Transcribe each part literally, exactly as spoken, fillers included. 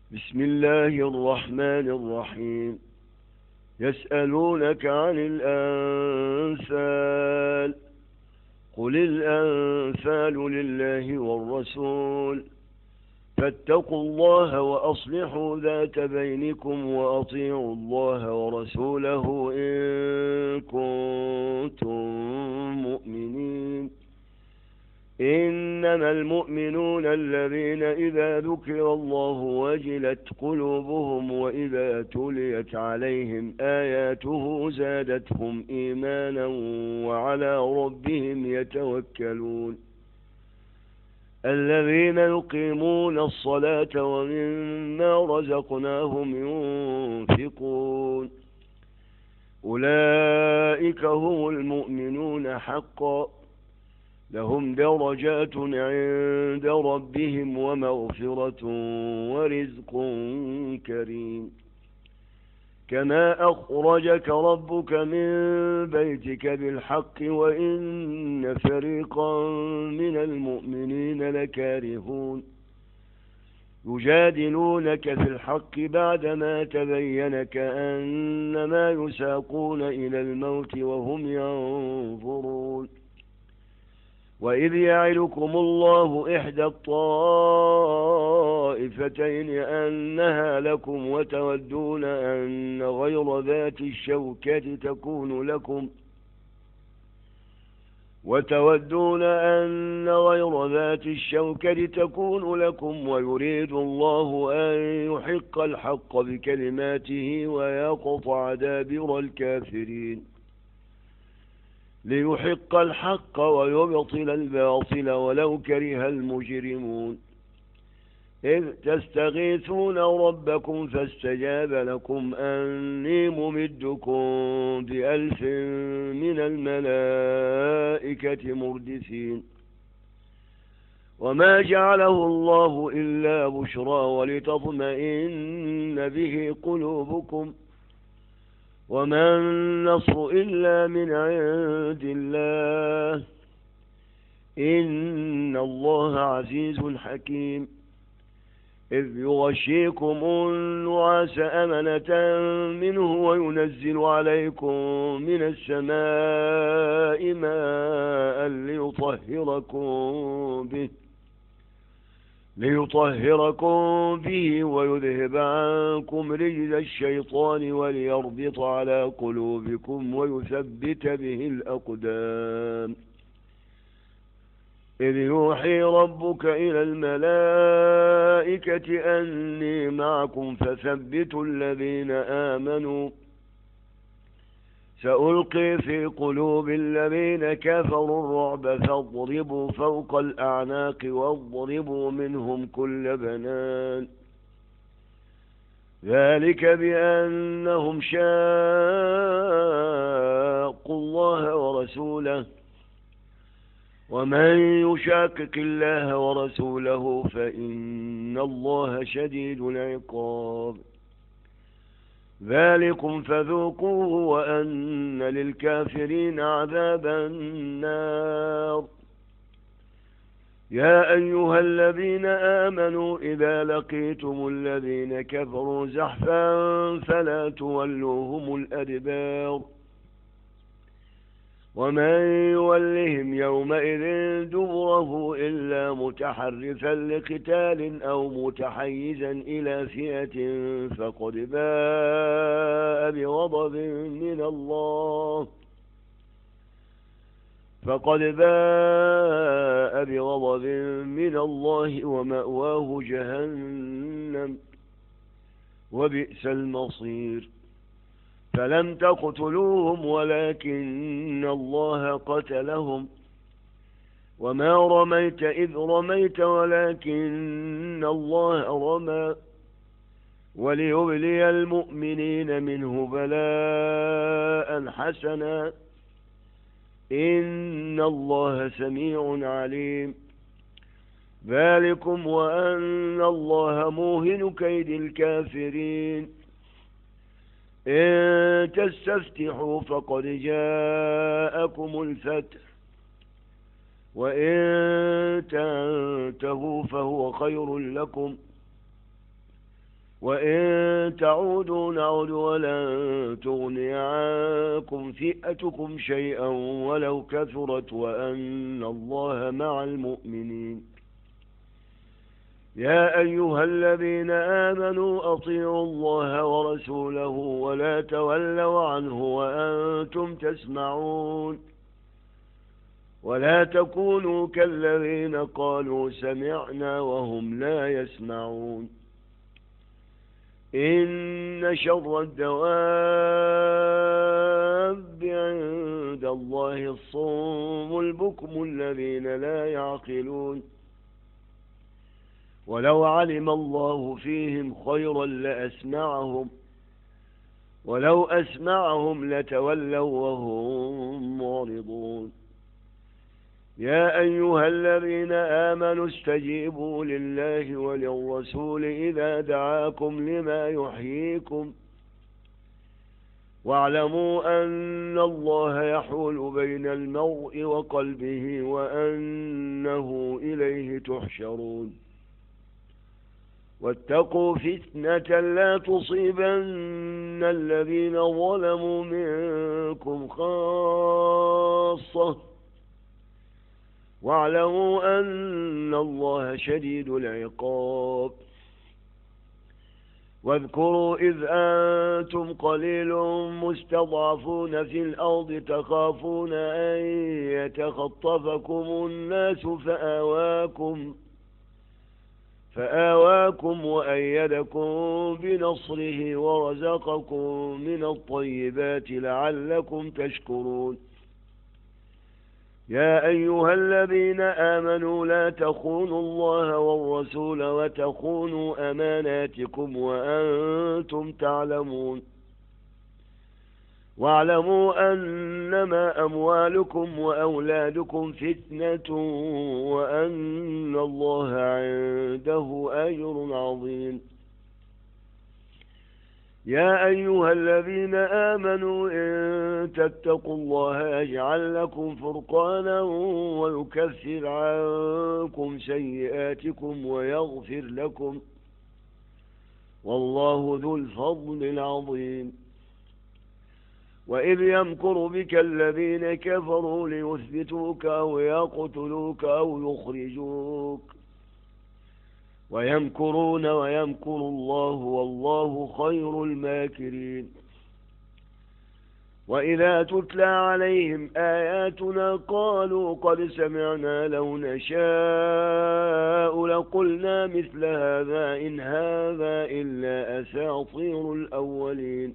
بسم الله الرحمن الرحيم. يسألونك عن الأنفال، قل الأنفال لله والرسول، فاتقوا الله وأصلحوا ذات بينكم وأطيعوا الله ورسوله إن كنتم مؤمنين. إنما المؤمنون الذين إذا ذكر الله وجلت قلوبهم وإذا تليت عليهم آياته زادتهم إيمانا وعلى ربهم يتوكلون. الذين يقيمون الصلاة ومما رزقناهم ينفقون، أولئك هم المؤمنون حقا، لهم درجات عند ربهم ومغفرة ورزق كريم. كما أخرجك ربك من بيتك بالحق وإن فريقا من المؤمنين لكارهون، يجادلونك في الحق بعدما تبين كأنما يساقون إلى الموت وهم ينظرون. وإذ يعدكم الله إحدى الطائفتين أنها لكم وتودون أن غير ذات الشوكة تكون لكم وتودون أن غير ذات الشوكة تكون لكم ويريد الله أن يحق الحق بكلماته ويقطع دابر الكافرين، ليحق الحق ويبطل الباطل ولو كره المجرمون. إذ تستغيثون ربكم فاستجاب لكم أني ممدكم بألف من الملائكة مردفين. وما جعله الله إلا بشرى ولتطمئن به قلوبكم، وما النصر إلا من عند الله، إن الله عزيز حكيم. إذ يغشيكم النعاس أمنة منه وينزل عليكم من السماء ماء ليطهركم به ليطهركم به ويذهب عنكم رجز الشيطان وليربط على قلوبكم ويثبت به الأقدام. إذ يوحي ربك إلى الملائكة أني معكم فثبتوا الذين آمنوا، سألقي في قلوب الذين كفروا الرعب فاضربوا فوق الأعناق واضربوا منهم كل بنان. ذلك بأنهم شاقوا الله ورسوله، ومن يشاقق الله ورسوله فإن الله شديد العقاب. ذلكم فذوقوه وأن للكافرين عذاب النار. يا أيها الذين آمنوا إذا لقيتم الذين كفروا زحفا فلا تولوهم الأدبار، ومن يولهم يومئذ دبره إلا متحرفا لقتال أو متحيزا إلى فئة فقد باء بغضب من الله فقد باء بغضب من الله ومأواه جهنم وبئس المصير. فلم تقتلوهم ولكن الله قتلهم، وما رميت إذ رميت ولكن الله رمى، وليبلي المؤمنين منه بلاء حسنا، إن الله سميع عليم. ذلكم وأن الله موهن كيد الكافرين. إن تستفتحوا فقد جاءكم الفتح وإن تنتهوا فهو خير لكم وإن تعودوا نعد ولن تغني عنكم فئتكم شيئا ولو كثرت وأن الله مع المؤمنين. يا أيها الذين آمنوا أطيعوا الله ورسوله ولا تولوا عنه وأنتم تسمعون ولا تكونوا كالذين قالوا سمعنا وهم لا يسمعون. إن شر الدواب عند الله الصم البكم الذين لا يعقلون. ولو علم الله فيهم خيرا لأسمعهم ولو أسمعهم لتولوا وهم معرضون. يا أيها الذين آمنوا استجيبوا لله وللرسول إذا دعاكم لما يحييكم واعلموا أن الله يحول بين المرء وقلبه وأنه إليه تحشرون. واتقوا فتنة لا تصيبن الذين ظلموا منكم خاصة واعلموا أن الله شديد العقاب. واذكروا إذ أنتم قليل مستضعفون في الأرض تخافون أن يتخطفكم الناس فآواكم فآواكم وأيدكم بنصره ورزقكم من الطيبات لعلكم تشكرون. يا أيها الذين آمنوا لا تخونوا الله والرسول وتخونوا أماناتكم وأنتم تعلمون. واعلموا أنما أموالكم وأولادكم فتنة وأن الله عنده أجر عظيم. يا أيها الذين آمنوا إن تتقوا الله يجعل لكم فرقانا ويكفر عنكم سيئاتكم ويغفر لكم والله ذو الفضل العظيم. وإذ يمكر بك الذين كفروا ليثبتوك أو يقتلوك أو يخرجوك ويمكرون ويمكر الله والله خير الماكرين. وإذا تتلى عليهم آياتنا قالوا قد سمعنا لو نشاء لقلنا مثل هذا إن هذا إلا أساطير الأولين.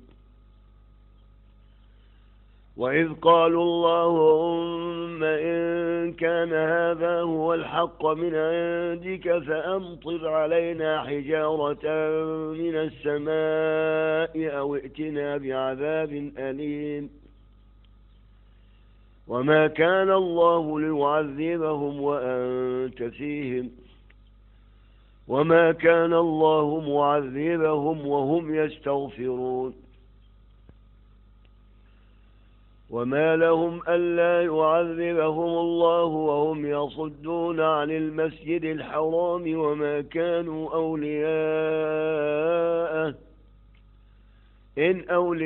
وإذ قالوا اللهم إن كان هذا هو الحق من عندك فأمطر علينا حجارة من السماء أو ائتنا بعذاب أليم. وما كان الله ليعذبهم وأنت فيهم وما كان الله معذبهم وهم يستغفرون. وما لهم ألا يعذبهم الله وهم يصدون عن المسجد الحرام وما كانوا أولياءه إن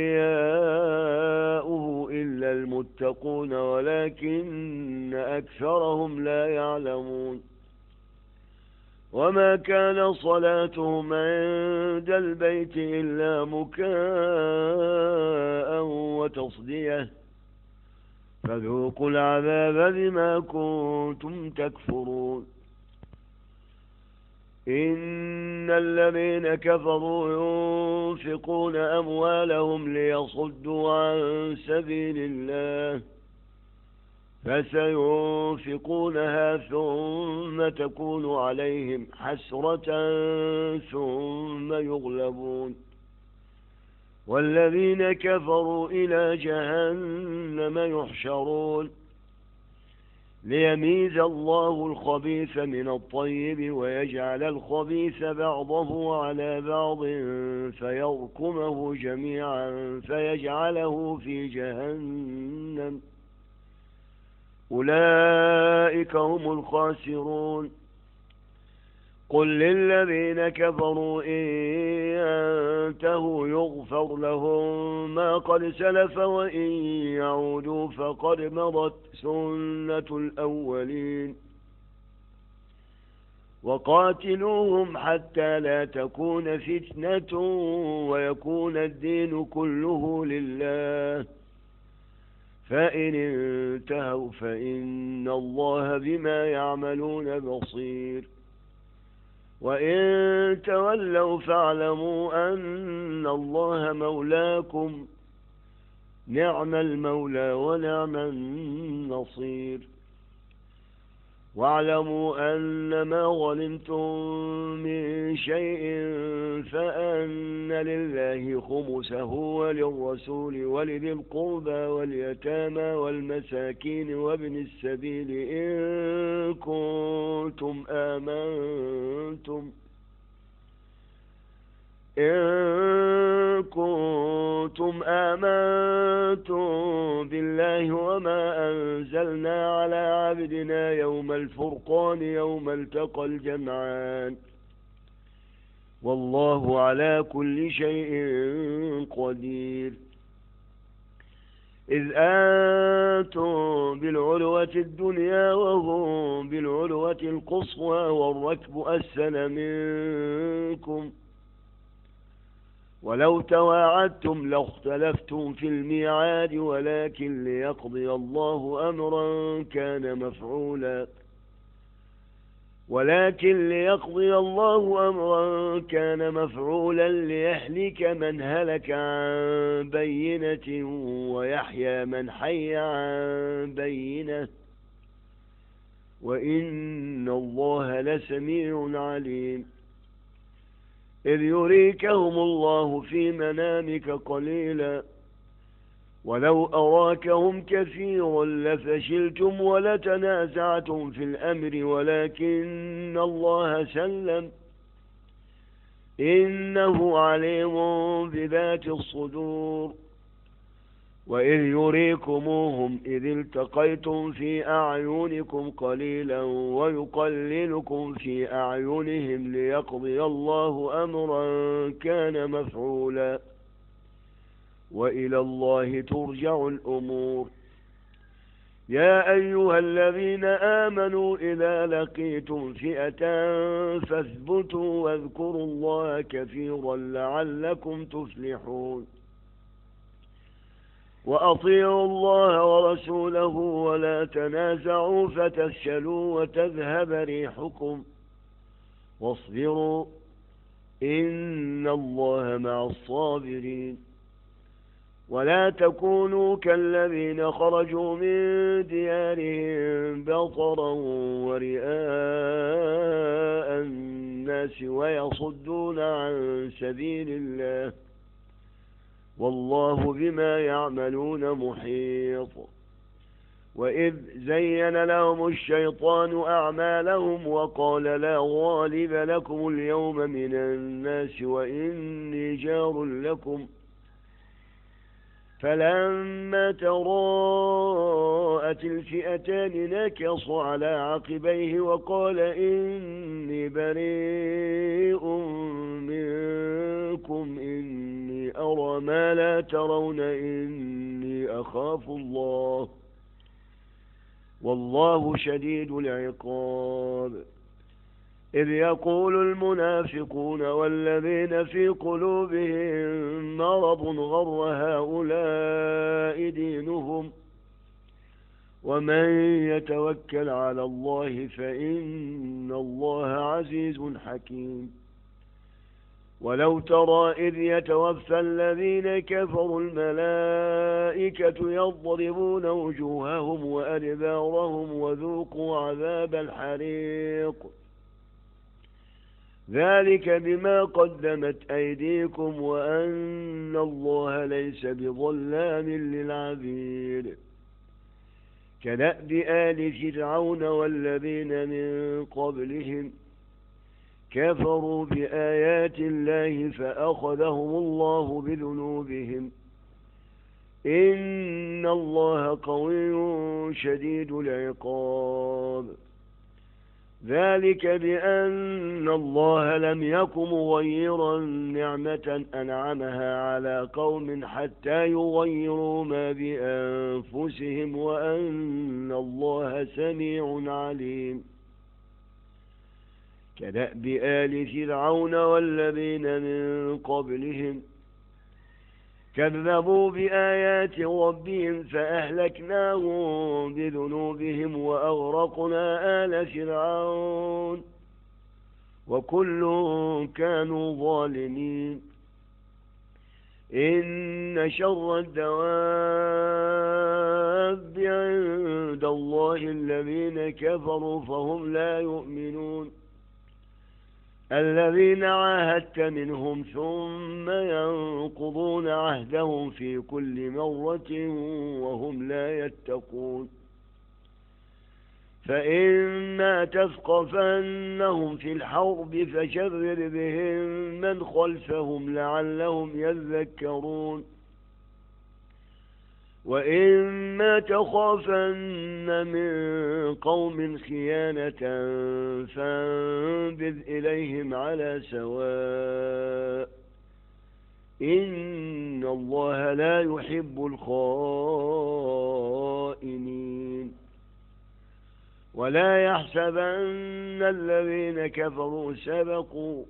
أولياؤه إلا المتقون ولكن أكثرهم لا يعلمون. وما كان صلاتهم عند البيت إلا مكاء وتصديه فذوقوا العذاب بما كنتم تكفرون. إن الذين كفروا ينفقون أموالهم ليصدوا عن سبيل الله فسينفقونها ثم تكون عليهم حسرة ثم يغلبون والذين كفروا إلى جهنم يحشرون ليميز الله الخبيث من الطيب ويجعل الخبيث بعضه على بعض فيركمه جميعا فيجعله في جهنم أولئك هم الخاسرون. قل للذين كفروا إن ينتهوا يغفر لهم ما قد سلف وإن يعودوا فقد مضت سنة الأولين وقاتلوهم حتى لا تكون فتنة ويكون الدين كله لله فإن انتهوا فإن الله بما يعملون بصير وإن تولوا فاعلموا أن الله مولاكم نعم المولى ونعم النصير واعلموا أن ما غنمتم من شيء فأن لله خمسه وللرسول ولذي القربى واليتامى والمساكين وابن السبيل إن كنتم آمنتم إن كنتم آمنتم بالله وما أنزلنا على عبدنا يوم الفرقان يوم التقى الجمعان والله على كل شيء قدير إذ أنتم بالعلوة الدنيا وهم بالعلوة القصوى والركب أسفل منكم ولو تواعدتم لاختلفتم في الميعاد ولكن ليقضي الله أمرا كان مفعولا ولكن ليقضي الله أمرا كان مفعولا ليهلك من هلك عن بينة ويحيى من حي عن بينة وإن الله لسميع عليم إذ يريكهم الله في منامك قليلا ولو أراكهم كثيرا لفشلتم ولتنازعتم في الأمر ولكن الله سلم إنه عليم بذات الصدور وإذ يريكموهم إذ التقيتم في أعينكم قليلا ويقللكم في أعينهم ليقضي الله أمرا كان مفعولا وإلى الله ترجع الأمور يا أيها الذين آمنوا إذا لقيتم فئة فاثبتوا واذكروا الله كثيرا لعلكم تفلحون وأطيعوا الله ورسوله ولا تنازعوا فتفشلوا وتذهب ريحكم واصبروا إن الله مع الصابرين ولا تكونوا كالذين خرجوا من ديارهم بطرا ورئاء الناس ويصدون عن سبيل الله والله بما يعملون محيط وإذ زين لهم الشيطان أعمالهم وقال لا غالب لكم اليوم من الناس وإني جار لكم فلما تراءت الفئتان نكص على عقبيه وقال إني بريء منكم إني أرى ما لا ترون إني أخاف الله والله شديد العقاب إذ يقول المنافقون والذين في قلوبهم مرض غر هؤلاء دينهم ومن يتوكل على الله فإن الله عزيز حكيم ولو ترى إذ يتوفى الذين كفروا الملائكة يضربون وجوههم وأدبارهم وذوقوا عذاب الحريق ذلك بما قدمت أيديكم وأن الله ليس بظلام للعبيد كدأب آل فرعون والذين من قبلهم كفروا بآيات الله فأخذهم الله بذنوبهم إن الله قوي شديد العقاب ذلك بأن الله لم يك مغيرا نعمة أنعمها على قوم حتى يغيروا ما بأنفسهم وأن الله سميع عليم. كدأب آل فرعون والذين من قبلهم كذبوا بآيات ربهم فأهلكناهم بذنوبهم وأغرقنا آل فرعون وكل كانوا ظالمين. إن شر الدواب عند الله الذين كفروا فهم لا يؤمنون. الذين عاهدت منهم ثم ينقضون عهدهم في كل مرة وهم لا يتقون. فإما تثقفنهم في الحرب فشرر بهم من خلفهم لعلهم يذكرون. وإما تخافن من قوم خيانة فانبذ إليهم على سواء إن الله لا يحب الخائنين. ولا يحسبن الذين كفروا سبقوا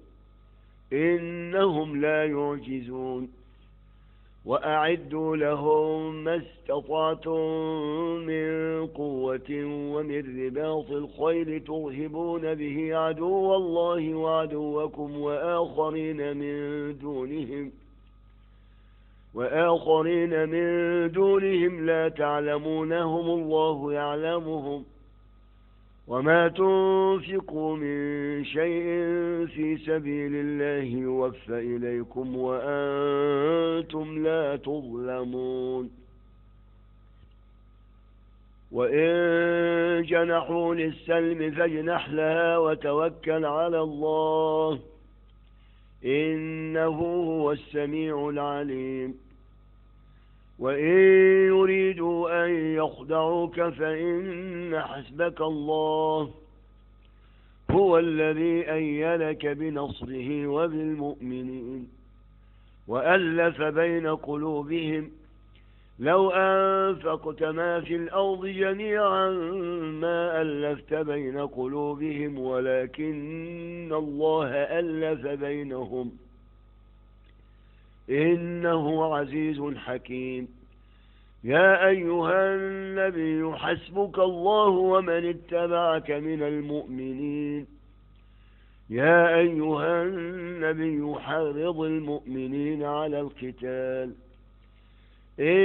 إنهم لا يعجزون. وأعدوا لهم ما استطعتم من قوة ومن رباط الخيل ترهبون به عدو الله وعدوكم وآخرين من دونهم وآخرين من دونهم لا تعلمونهم الله يعلمهم. وما تنفقوا من شيء في سبيل الله يوفى إليكم وأنتم لا تظلمون. وإن جنحوا للسلم فاجنح لها وتوكل على الله إنه هو السميع العليم. وإن يريدوا أن يخدعوك فإن حسبك الله هو الذي أيدك بنصره وبالمؤمنين وألف بين قلوبهم لو أنفقت ما في الأرض جميعا ما ألفت بين قلوبهم ولكن الله ألف بينهم إنه عزيز حكيم. يا أيها النبي حسبك الله ومن اتبعك من المؤمنين. يا أيها النبي حرض المؤمنين على القتال إن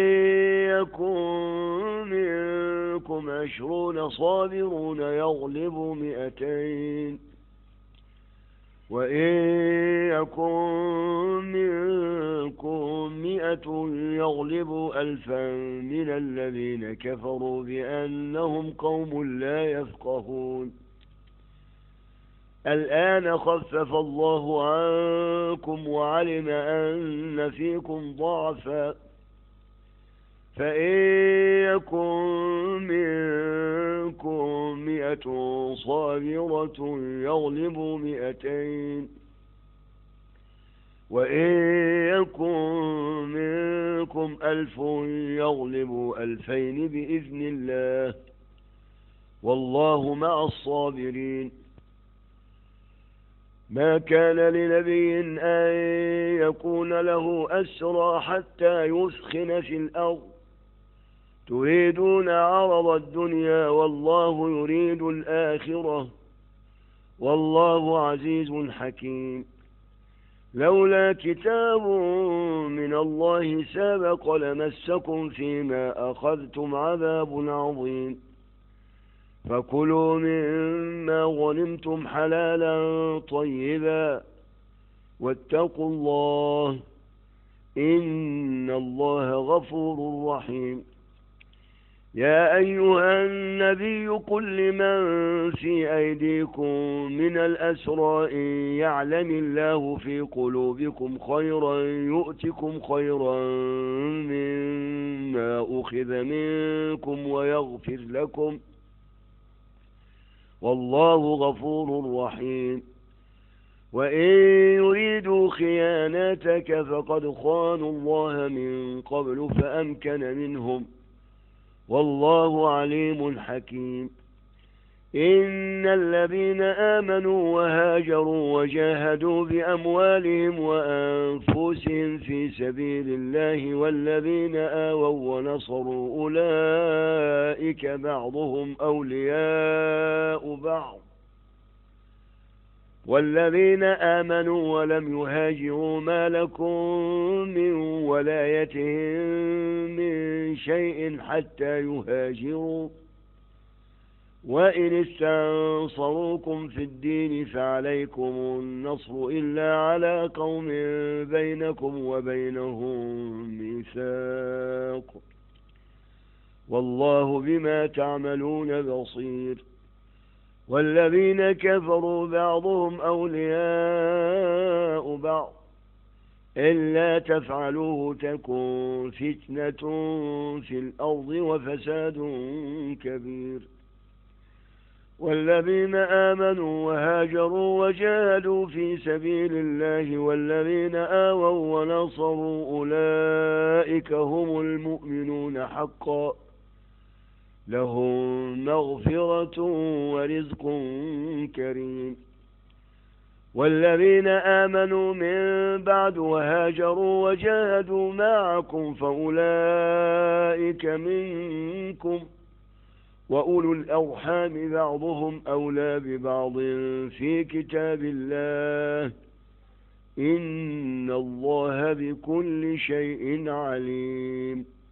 يكن منكم عشرون صابرون يغلبوا مئتين وإن يكن منكم مئة يغلبوا ألفا من الذين كفروا بأنهم قوم لا يفقهون. الآن خفف الله عنكم وعلم أن فيكم ضعفا فإن يكن منكم مئة صابرة يغلبوا مئتين وإن يكن منكم ألف يغلبوا ألفين بإذن الله والله مع الصابرين. ما كان لنبي أن يكون له أسرى حتى يثخن في الأرض تريدون عرض الدنيا والله يريد الآخرة والله عزيز حكيم. لولا كتاب من الله سبق لمسكم فيما أخذتم عذاب عظيم. فكلوا مما غنمتم حلالا طيبا واتقوا الله إن الله غفور رحيم. يا أيها النبي قل لمن في أيديكم من الأسرى إن يعلم الله في قلوبكم خيرا يؤتكم خيرا مما أخذ منكم ويغفر لكم والله غفور رحيم. وإن يريدوا خيانتك فقد خانوا الله من قبل فأمكن منهم، والله عليم حكيم. إن الذين آمنوا وهاجروا وجاهدوا بأموالهم وأنفسهم في سبيل الله والذين آووا ونصروا أولئك بعضهم أولياء بعض، والذين آمنوا ولم يهاجروا ما لكم من ولايتهم من شيء حتى يهاجروا، وإن استنصروكم في الدين فعليكم النصر إلا على قوم بينكم وبينهم ميثاق، والله بما تعملون بصير. والذين كفروا بعضهم أولياء بعض إلا تفعلوه تكن فتنة في الأرض وفساد كبير. والذين آمنوا وهاجروا وجاهدوا في سبيل الله والذين آووا ونصروا أولئك هم المؤمنون حقا، لهم مغفرة ورزق كريم. والذين آمنوا من بعد وهاجروا وجاهدوا معكم فأولئك منكم، وأولو الأرحام بعضهم أولى ببعض في كتاب الله، إن الله بكل شيء عليم.